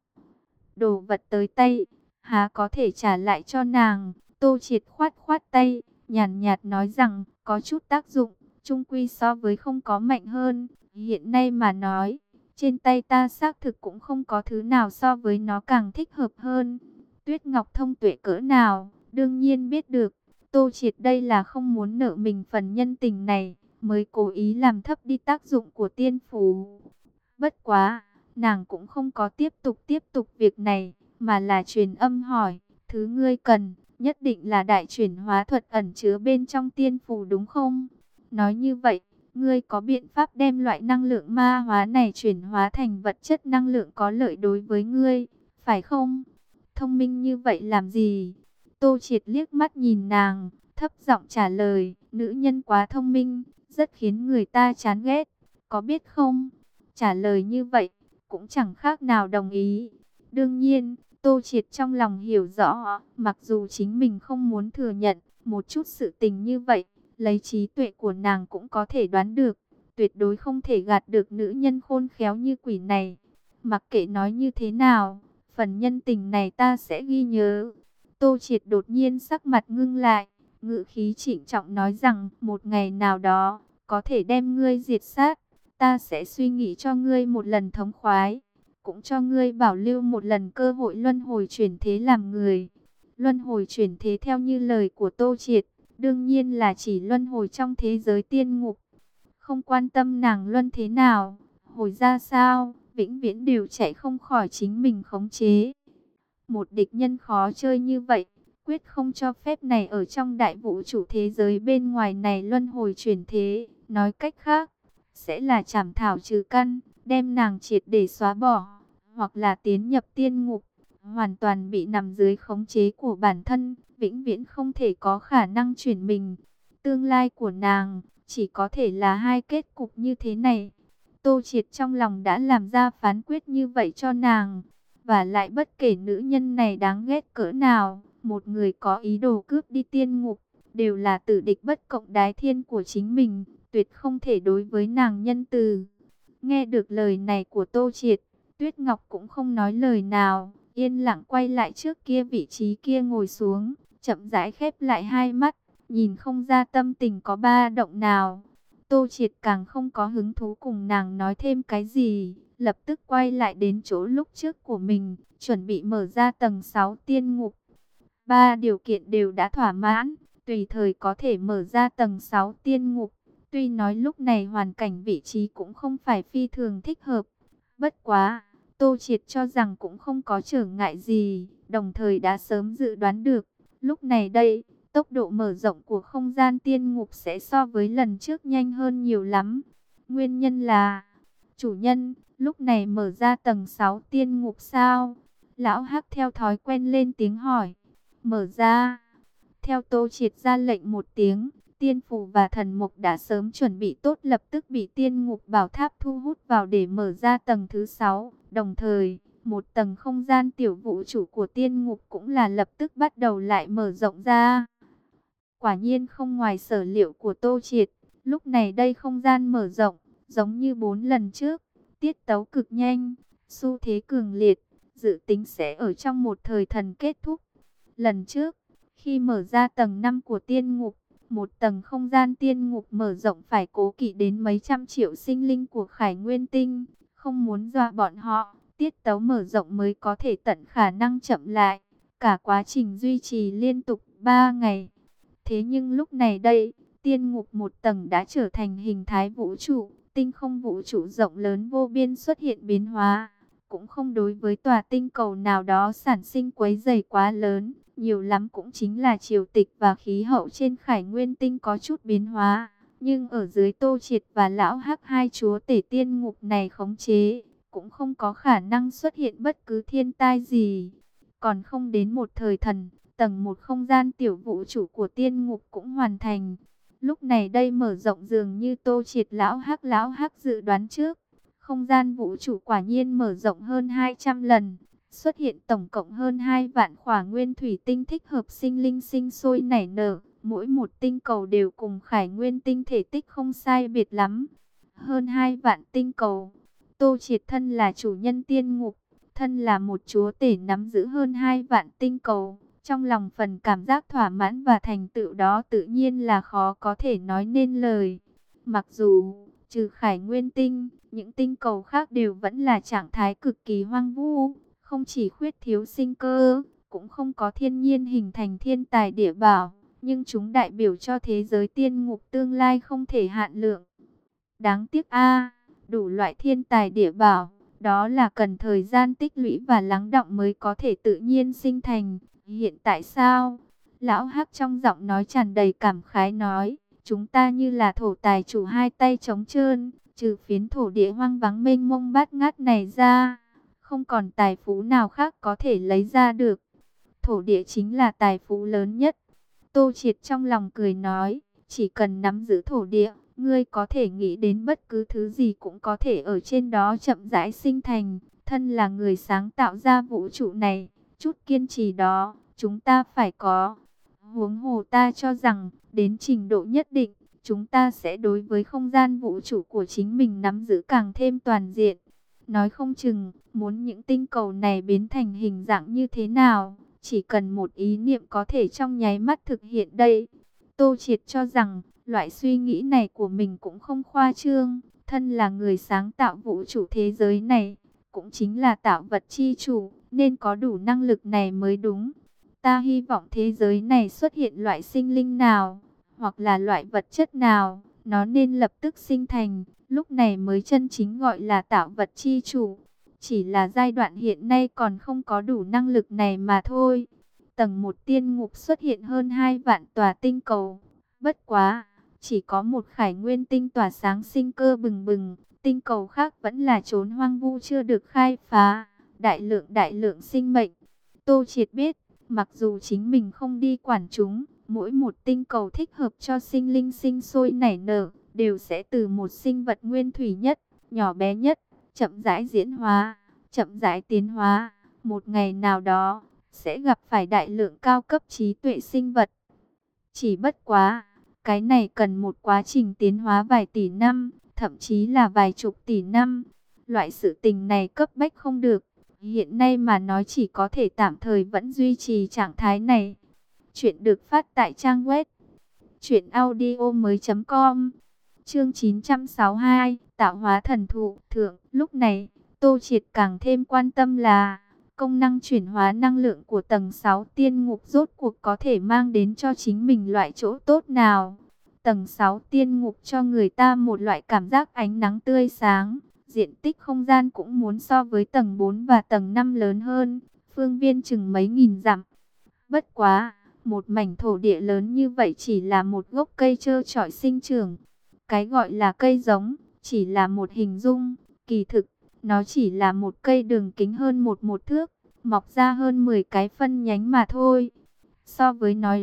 Đồ vật tới tay, há có thể trả lại cho nàng? Tô Triệt khoát khoát tay, nhàn nhạt nói rằng, có chút tác dụng, chung quy so với không có mạnh hơn. Hiện nay mà nói, trên tay ta xác thực cũng không có thứ nào so với nó càng thích hợp hơn. Tuyết Ngọc thông tuệ cỡ nào, đương nhiên biết được. Tô Triệt đây là không muốn nợ mình phần nhân tình này, mới cố ý làm thấp đi tác dụng của tiên phủ. Bất quá, nàng cũng không có tiếp tục tiếp tục việc này, mà là truyền âm hỏi, thứ ngươi cần, nhất định là đại chuyển hóa thuật ẩn chứa bên trong tiên phủ đúng không? Nói như vậy, ngươi có biện pháp đem loại năng lượng ma hóa này chuyển hóa thành vật chất năng lượng có lợi đối với ngươi, phải không? Thông minh như vậy làm gì? Tô Triệt liếc mắt nhìn nàng, thấp giọng trả lời, nữ nhân quá thông minh, rất khiến người ta chán ghét, có biết không? Trả lời như vậy, cũng chẳng khác nào đồng ý. Đương nhiên, Tô Triệt trong lòng hiểu rõ, mặc dù chính mình không muốn thừa nhận một chút sự tình như vậy, lấy trí tuệ của nàng cũng có thể đoán được, tuyệt đối không thể gạt được nữ nhân khôn khéo như quỷ này. Mặc kệ nói như thế nào, phần nhân tình này ta sẽ ghi nhớ. Tô Triệt đột nhiên sắc mặt ngưng lại, ngữ khí trịnh trọng nói rằng, một ngày nào đó, có thể đem ngươi diệt sát, ta sẽ suy nghĩ cho ngươi một lần thống khoái, cũng cho ngươi bảo lưu một lần cơ hội luân hồi chuyển thế làm người. Luân hồi chuyển thế theo như lời của Tô Triệt, đương nhiên là chỉ luân hồi trong thế giới tiên ngục. Không quan tâm nàng luân thế nào, hồi ra sao, vĩnh viễn đều chạy không khỏi chính mình khống chế. Một địch nhân khó chơi như vậy, quyết không cho phép này ở trong đại vũ trụ thế giới bên ngoài này luân hồi chuyển thế. Nói cách khác, sẽ là chảm thảo trừ căn, đem nàng triệt để xóa bỏ, hoặc là tiến nhập tiên ngục, hoàn toàn bị nằm dưới khống chế của bản thân, vĩnh viễn không thể có khả năng chuyển mình. Tương lai của nàng, chỉ có thể là hai kết cục như thế này. Tô Triệt trong lòng đã làm ra phán quyết như vậy cho nàng. Và lại bất kể nữ nhân này đáng ghét cỡ nào, một người có ý đồ cướp đi tiên ngục, đều là tử địch bất cộng đái thiên của chính mình, tuyệt không thể đối với nàng nhân từ. Nghe được lời này của Tô Triệt, Tuyết Ngọc cũng không nói lời nào, yên lặng quay lại trước kia vị trí kia ngồi xuống, chậm rãi khép lại hai mắt, nhìn không ra tâm tình có ba động nào. Tô Triệt càng không có hứng thú cùng nàng nói thêm cái gì, lập tức quay lại đến chỗ lúc trước của mình, chuẩn bị mở ra tầng sáu tiên ngục. Ba điều kiện đều đã thỏa mãn, tùy thời có thể mở ra tầng sáu tiên ngục. Tuy nói lúc này hoàn cảnh vị trí cũng không phải phi thường thích hợp, bất quá, Tô Triệt cho rằng cũng không có trở ngại gì, đồng thời đã sớm dự đoán được, lúc này đây, tốc độ mở rộng của không gian tiên ngục sẽ so với lần trước nhanh hơn nhiều lắm. Nguyên nhân là, chủ nhân, lúc này mở ra tầng sáu tiên ngục sao? Lão Hắc theo thói quen lên tiếng hỏi. Mở ra. Theo Tô Triệt ra lệnh một tiếng, tiên phù và thần mục đã sớm chuẩn bị tốt, lập tức bị tiên ngục bảo tháp thu hút vào để mở ra tầng thứ sáu. Đồng thời, một tầng không gian tiểu vũ trụ của tiên ngục cũng là lập tức bắt đầu lại mở rộng ra. Quả nhiên không ngoài sở liệu của Tô Triệt, lúc này đây không gian mở rộng, giống như bốn lần trước, tiết tấu cực nhanh, xu thế cường liệt, dự tính sẽ ở trong một thời thần kết thúc. Lần trước, khi mở ra tầng năm của tiên ngục, một tầng không gian tiên ngục mở rộng phải cố kỵ đến mấy trăm triệu sinh linh của Khải Nguyên Tinh, không muốn dọa bọn họ, tiết tấu mở rộng mới có thể tận khả năng chậm lại, cả quá trình duy trì liên tục ba ngày. Thế nhưng lúc này đây, tiên ngục một tầng đã trở thành hình thái vũ trụ, tinh không vũ trụ rộng lớn vô biên xuất hiện biến hóa, cũng không đối với tòa tinh cầu nào đó sản sinh quấy rầy quá lớn, nhiều lắm cũng chính là triều tịch và khí hậu trên Khải Nguyên Tinh có chút biến hóa, nhưng ở dưới Tô Triệt và Lão Hắc hai chúa tể tiên ngục này khống chế, cũng không có khả năng xuất hiện bất cứ thiên tai gì. Còn không đến một thời thần, tầng một không gian tiểu vũ trụ của tiên ngục cũng hoàn thành. Lúc này đây mở rộng dường như Tô Triệt Lão Hắc Lão Hắc dự đoán trước. Không gian vũ trụ quả nhiên mở rộng hơn hai trăm lần. Xuất hiện tổng cộng hơn hai vạn khỏa nguyên thủy tinh thích hợp sinh linh sinh sôi nảy nở. Mỗi một tinh cầu đều cùng Khải Nguyên Tinh thể tích không sai biệt lắm. Hơn hai vạn tinh cầu. Tô Triệt thân là chủ nhân tiên ngục, thân là một chúa tể nắm giữ hơn hai vạn tinh cầu. Trong lòng phần cảm giác thỏa mãn và thành tựu đó tự nhiên là khó có thể nói nên lời. Mặc dù, trừ Khải Nguyên Tinh, những tinh cầu khác đều vẫn là trạng thái cực kỳ hoang vu, không chỉ khuyết thiếu sinh cơ, cũng không có thiên nhiên hình thành thiên tài địa bảo, nhưng chúng đại biểu cho thế giới tiên ngục tương lai không thể hạn lượng. Đáng tiếc a, đủ loại thiên tài địa bảo, đó là cần thời gian tích lũy và lắng đọng mới có thể tự nhiên sinh thành. Hiện tại sao? Lão Hắc trong giọng nói tràn đầy cảm khái nói, chúng ta như là thổ tài chủ hai tay trống trơn, trừ phiến thổ địa hoang vắng mênh mông bát ngát này ra, không còn tài phú nào khác có thể lấy ra được. Thổ địa chính là tài phú lớn nhất. Tô Triệt trong lòng cười nói, chỉ cần nắm giữ thổ địa, ngươi có thể nghĩ đến bất cứ thứ gì cũng có thể ở trên đó chậm rãi sinh thành. Thân là người sáng tạo ra vũ trụ này, chút kiên trì đó, chúng ta phải có. Huống hồ ta cho rằng, đến trình độ nhất định, chúng ta sẽ đối với không gian vũ trụ của chính mình nắm giữ càng thêm toàn diện. Nói không chừng, muốn những tinh cầu này biến thành hình dạng như thế nào, chỉ cần một ý niệm có thể trong nháy mắt thực hiện đây. Tô Triệt cho rằng, loại suy nghĩ này của mình cũng không khoa trương, thân là người sáng tạo vũ trụ thế giới này, cũng chính là tạo vật chi chủ, nên có đủ năng lực này mới đúng. Ta hy vọng thế giới này xuất hiện loại sinh linh nào, hoặc là loại vật chất nào, nó nên lập tức sinh thành, lúc này mới chân chính gọi là tạo vật chi chủ. Chỉ là giai đoạn hiện nay còn không có đủ năng lực này mà thôi. Tầng một tiên ngục xuất hiện hơn hai vạn tòa tinh cầu. Bất quá, chỉ có một Khải Nguyên Tinh tỏa sáng sinh cơ bừng bừng, tinh cầu khác vẫn là chốn hoang vu chưa được khai phá, đại lượng đại lượng sinh mệnh. Tô Triệt biết, mặc dù chính mình không đi quản chúng, mỗi một tinh cầu thích hợp cho sinh linh sinh sôi nảy nở, đều sẽ từ một sinh vật nguyên thủy nhất, nhỏ bé nhất, chậm rãi diễn hóa, chậm rãi tiến hóa. Một ngày nào đó, sẽ gặp phải đại lượng cao cấp trí tuệ sinh vật. Chỉ bất quá, cái này cần một quá trình tiến hóa vài tỷ năm, thậm chí là vài chục tỷ năm. Loại sự tình này cấp bách không được. Hiện nay mà nói chỉ có thể tạm thời vẫn duy trì trạng thái này. Chuyện được phát tại trang web truyện audio mới.com. Chương chín trăm sáu mươi hai, tạo hóa thần thụ thượng. Lúc này, Tô Triệt càng thêm quan tâm là công năng chuyển hóa năng lượng của tầng sáu tiên ngục rốt cuộc có thể mang đến cho chính mình loại chỗ tốt nào. Tầng sáu tiên ngục cho người ta một loại cảm giác ánh nắng tươi sáng, diện tích không gian cũng muốn so với tầng bốn và tầng năm lớn hơn, phương viên chừng mấy nghìn dặm. Bất quá, một mảnh thổ địa lớn như vậy chỉ là một gốc cây trơ trọi sinh trưởng. Cái gọi là cây giống, chỉ là một hình dung, kỳ thực, nó chỉ là một cây đường kính hơn một một thước, mọc ra hơn mười cái phân nhánh mà thôi. So với nói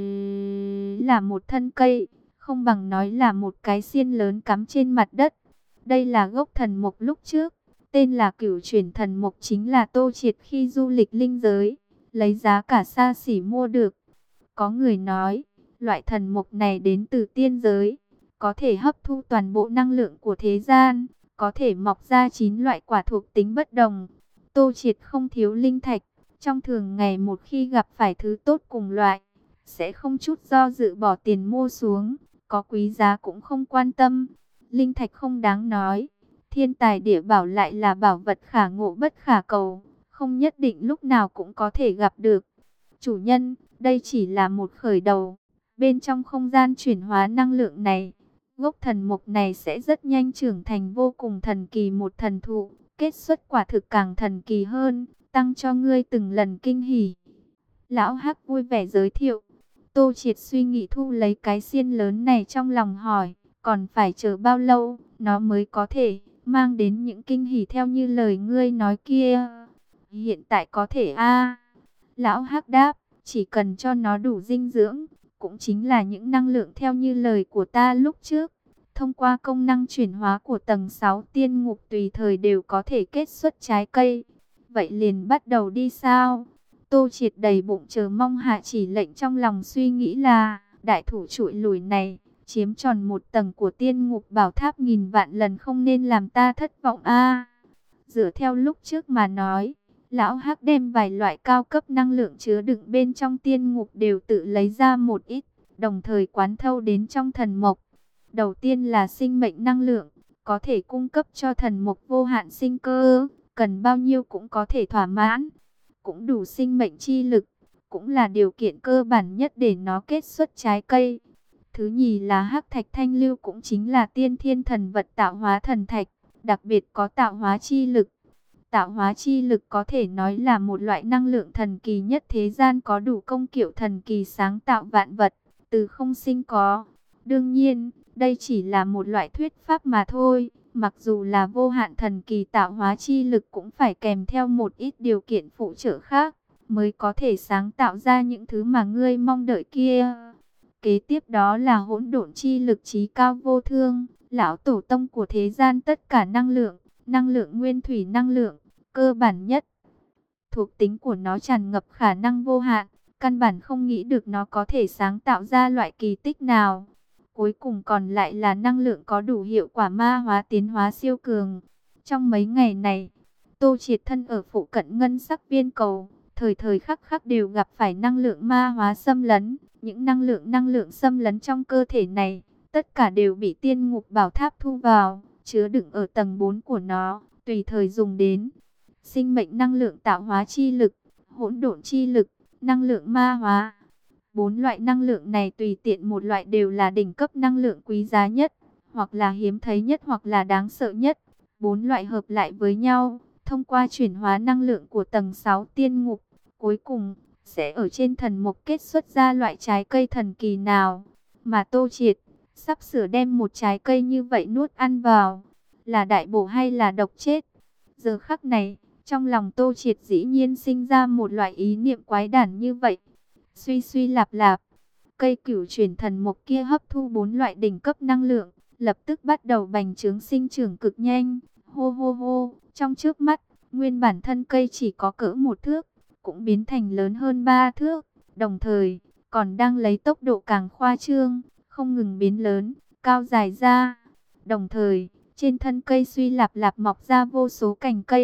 là một thân cây, không bằng nói là một cái xiên lớn cắm trên mặt đất. Đây là gốc thần mộc lúc trước, tên là Cửu Chuyển Thần Mộc, chính là Tô Triệt khi du lịch linh giới, lấy giá cả xa xỉ mua được. Có người nói, loại thần mộc này đến từ tiên giới, có thể hấp thu toàn bộ năng lượng của thế gian, có thể mọc ra chín loại quả thuộc tính bất đồng. Tô Triệt không thiếu linh thạch, trong thường ngày một khi gặp phải thứ tốt cùng loại, sẽ không chút do dự bỏ tiền mua xuống, có quý giá cũng không quan tâm. Linh thạch không đáng nói, thiên tài địa bảo lại là bảo vật khả ngộ bất khả cầu, không nhất định lúc nào cũng có thể gặp được. Chủ nhân, đây chỉ là một khởi đầu. Bên trong không gian chuyển hóa năng lượng này, gốc thần mộc này sẽ rất nhanh trưởng thành vô cùng thần kỳ một thần thụ, kết xuất quả thực càng thần kỳ hơn, tăng cho ngươi từng lần kinh hỉ. Lão Hắc vui vẻ giới thiệu. Tô Triệt suy nghĩ thu lấy cái xiên lớn này, trong lòng hỏi, còn phải chờ bao lâu, nó mới có thể mang đến những kinh hỉ theo như lời ngươi nói kia? Hiện tại có thể a. Lão Hắc đáp, chỉ cần cho nó đủ dinh dưỡng, cũng chính là những năng lượng theo như lời của ta lúc trước. Thông qua công năng chuyển hóa của tầng sáu tiên ngục tùy thời đều có thể kết xuất trái cây. Vậy liền bắt đầu đi sao? Tô Triệt đầy bụng chờ mong hạ chỉ lệnh, trong lòng suy nghĩ là đại thủ trụi lùi này, chiếm tròn một tầng của tiên ngục bảo tháp nghìn vạn lần không nên làm ta thất vọng a. Dựa theo lúc trước mà nói, Lão Hắc đem vài loại cao cấp năng lượng chứa đựng bên trong tiên ngục đều tự lấy ra một ít, đồng thời quán thâu đến trong thần mộc. Đầu tiên là sinh mệnh năng lượng, có thể cung cấp cho thần mộc vô hạn sinh cơ, cần bao nhiêu cũng có thể thỏa mãn. Cũng đủ sinh mệnh chi lực, cũng là điều kiện cơ bản nhất để nó kết xuất trái cây. Thứ nhì là hắc thạch thanh lưu, cũng chính là tiên thiên thần vật tạo hóa thần thạch, đặc biệt có tạo hóa chi lực. Tạo hóa chi lực có thể nói là một loại năng lượng thần kỳ nhất thế gian, có đủ công hiệu thần kỳ sáng tạo vạn vật, từ không sinh có. Đương nhiên, đây chỉ là một loại thuyết pháp mà thôi. Mặc dù là vô hạn thần kỳ tạo hóa chi lực, cũng phải kèm theo một ít điều kiện phụ trợ khác, mới có thể sáng tạo ra những thứ mà ngươi mong đợi kia. Kế tiếp đó là hỗn độn chi lực trí cao vô thương, lão tổ tông của thế gian tất cả năng lượng, năng lượng nguyên thủy, năng lượng cơ bản nhất. Thuộc tính của nó tràn ngập khả năng vô hạn, căn bản không nghĩ được nó có thể sáng tạo ra loại kỳ tích nào. Cuối cùng còn lại là năng lượng có đủ hiệu quả ma hóa tiến hóa siêu cường. Trong mấy ngày này, Tô Triệt thân ở phụ cận ngân sắc viên cầu, thời thời khắc khắc đều gặp phải năng lượng ma hóa xâm lấn. Những năng lượng năng lượng xâm lấn trong cơ thể này, tất cả đều bị tiên ngục bảo tháp thu vào, chứa đựng ở tầng bốn của nó, tùy thời dùng đến. Sinh mệnh năng lượng tạo hóa chi lực, hỗn độn chi lực, năng lượng ma hóa. Bốn loại năng lượng này tùy tiện một loại đều là đỉnh cấp năng lượng quý giá nhất, hoặc là hiếm thấy nhất, hoặc là đáng sợ nhất. Bốn loại hợp lại với nhau, thông qua chuyển hóa năng lượng của tầng sáu tiên ngục, cuối cùng sẽ ở trên thần mộc kết xuất ra loại trái cây thần kỳ nào. Mà Tô Triệt sắp sửa đem một trái cây như vậy nuốt ăn vào, là đại bổ hay là độc chết? Giờ khắc này, trong lòng Tô Triệt dĩ nhiên sinh ra một loại ý niệm quái đản như vậy. Suy suy lạp lạp, cây Cửu Chuyển Thần Mộc kia hấp thu bốn loại đỉnh cấp năng lượng, lập tức bắt đầu bành trướng sinh trưởng cực nhanh. Hô hô hô, trong trước mắt, nguyên bản thân cây chỉ có cỡ một thước, cũng biến thành lớn hơn ba thước, đồng thời còn đang lấy tốc độ càng khoa trương, không ngừng biến lớn, cao dài ra. Đồng thời, trên thân cây suy lạp lạp mọc ra vô số cành cây,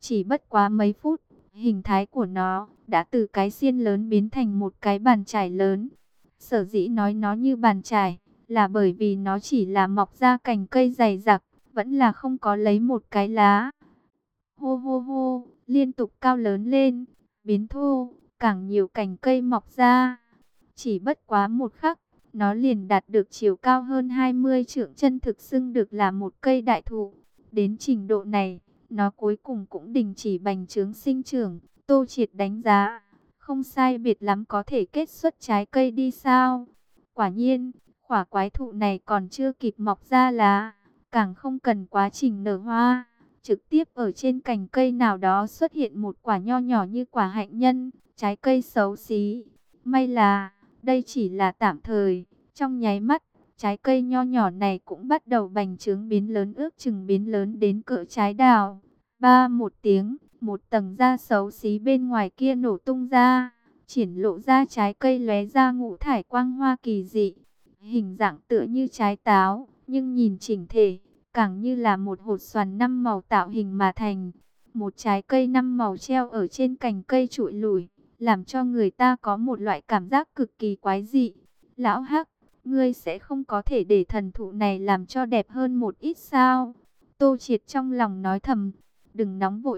Chỉ bất quá mấy phút, hình thái của nó đã từ cái xiên lớn biến thành một cái bàn chải lớn. Sở dĩ nói nó như bàn chải là bởi vì nó chỉ là mọc ra cành cây dày dặc, vẫn là không có lấy một cái lá. Hô hô hô, liên tục cao lớn lên, biến thô, càng nhiều cành cây mọc ra. Chỉ bất quá một khắc, nó liền đạt được chiều cao hơn hai mươi trượng, chân thực xưng được là một cây đại thụ. Đến trình độ này, nó cuối cùng cũng đình chỉ bành trướng sinh trưởng. Tô Triệt đánh giá, không sai biệt lắm có thể kết xuất trái cây đi sao. Quả nhiên, quả quái thụ này còn chưa kịp mọc ra lá, càng không cần quá trình nở hoa. Trực tiếp ở trên cành cây nào đó xuất hiện một quả nho nhỏ như quả hạnh nhân, trái cây xấu xí. May là, đây chỉ là tạm thời, trong nháy mắt, trái cây nho nhỏ này cũng bắt đầu bành trướng biến lớn, ước chừng biến lớn đến cỡ trái đào. Ba một tiếng, một tầng da xấu xí bên ngoài kia nổ tung ra, triển lộ ra trái cây lóe ra ngũ thải quang hoa kỳ dị. Hình dạng tựa như trái táo, nhưng nhìn chỉnh thể, càng như là một hột xoàn năm màu tạo hình mà thành. Một trái cây năm màu treo ở trên cành cây trụi lủi, làm cho người ta có một loại cảm giác cực kỳ quái dị. Lão Hắc, ngươi sẽ không có thể để thần thụ này làm cho đẹp hơn một ít sao? Tô Triệt trong lòng nói thầm, đừng nóng vội.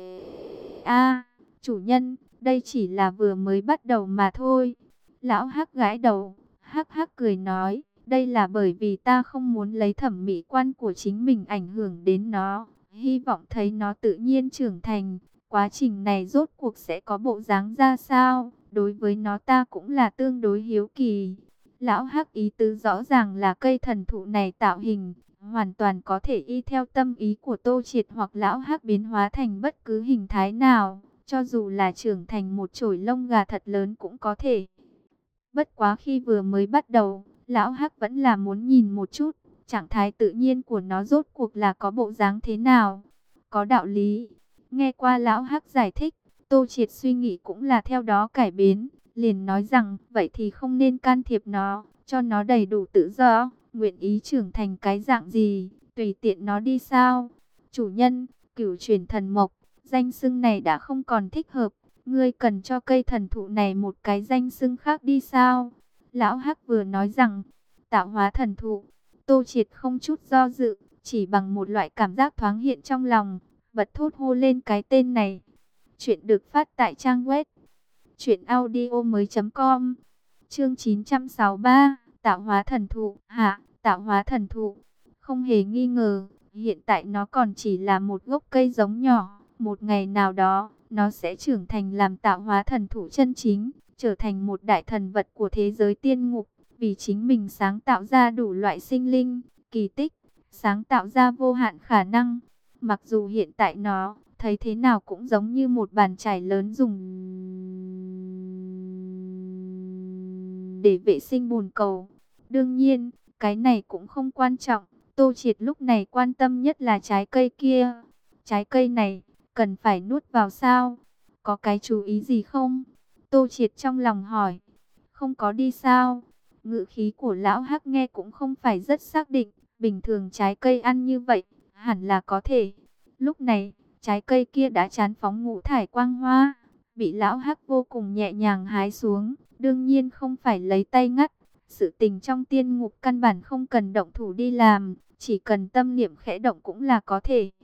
A, chủ nhân, đây chỉ là vừa mới bắt đầu mà thôi. Lão Hắc gãi đầu, hắc hắc cười nói, đây là bởi vì ta không muốn lấy thẩm mỹ quan của chính mình ảnh hưởng đến nó, hy vọng thấy nó tự nhiên trưởng thành. Quá trình này rốt cuộc sẽ có bộ dáng ra sao, đối với nó ta cũng là tương đối hiếu kỳ. Lão Hắc ý tứ rõ ràng là cây thần thụ này tạo hình hoàn toàn có thể y theo tâm ý của Tô Triệt hoặc Lão Hắc biến hóa thành bất cứ hình thái nào, cho dù là trưởng thành một chổi lông gà thật lớn cũng có thể. Bất quá khi vừa mới bắt đầu, Lão Hắc vẫn là muốn nhìn một chút, trạng thái tự nhiên của nó rốt cuộc là có bộ dáng thế nào. Có đạo lý. Nghe qua Lão Hắc giải thích, Tô Triệt suy nghĩ cũng là theo đó cải biến, liền nói rằng, vậy thì không nên can thiệp nó, cho nó đầy đủ tự do, nguyện ý trưởng thành cái dạng gì, tùy tiện nó đi sao. Chủ nhân, Cửu Chuyển Thần Mộc, danh xưng này đã không còn thích hợp, ngươi cần cho cây thần thụ này một cái danh xưng khác đi sao? Lão Hắc vừa nói rằng, tạo hóa thần thụ. Tô Triệt không chút do dự, chỉ bằng một loại cảm giác thoáng hiện trong lòng, bật thốt hô lên cái tên này. Chuyện được phát tại trang web truyện audio mới chấm com. Chương chín trăm sáu mươi ba, tạo hóa thần thụ. Hạ, tạo hóa thần thụ. Không hề nghi ngờ, hiện tại nó còn chỉ là một gốc cây giống nhỏ, một ngày nào đó nó sẽ trưởng thành làm tạo hóa thần thụ chân chính, trở thành một đại thần vật của thế giới tiên ngục, vì chính mình sáng tạo ra đủ loại sinh linh, kỳ tích, sáng tạo ra vô hạn khả năng. Mặc dù hiện tại nó thấy thế nào cũng giống như một bàn chải lớn dùng để vệ sinh bồn cầu. Đương nhiên, cái này cũng không quan trọng. Tô Triệt lúc này quan tâm nhất là trái cây kia. Trái cây này cần phải nuốt vào sao? Có cái chú ý gì không? Tô Triệt trong lòng hỏi. Không có đi sao? Ngữ khí của Lão Hắc nghe cũng không phải rất xác định. Bình thường trái cây ăn như vậy, hẳn là có thể. Lúc này, trái cây kia đã chán phóng ngũ thải quang hoa, bị Lão Hắc vô cùng nhẹ nhàng hái xuống. Đương nhiên không phải lấy tay ngắt. Sự tình trong tiên ngục căn bản không cần động thủ đi làm, chỉ cần tâm niệm khẽ động cũng là có thể.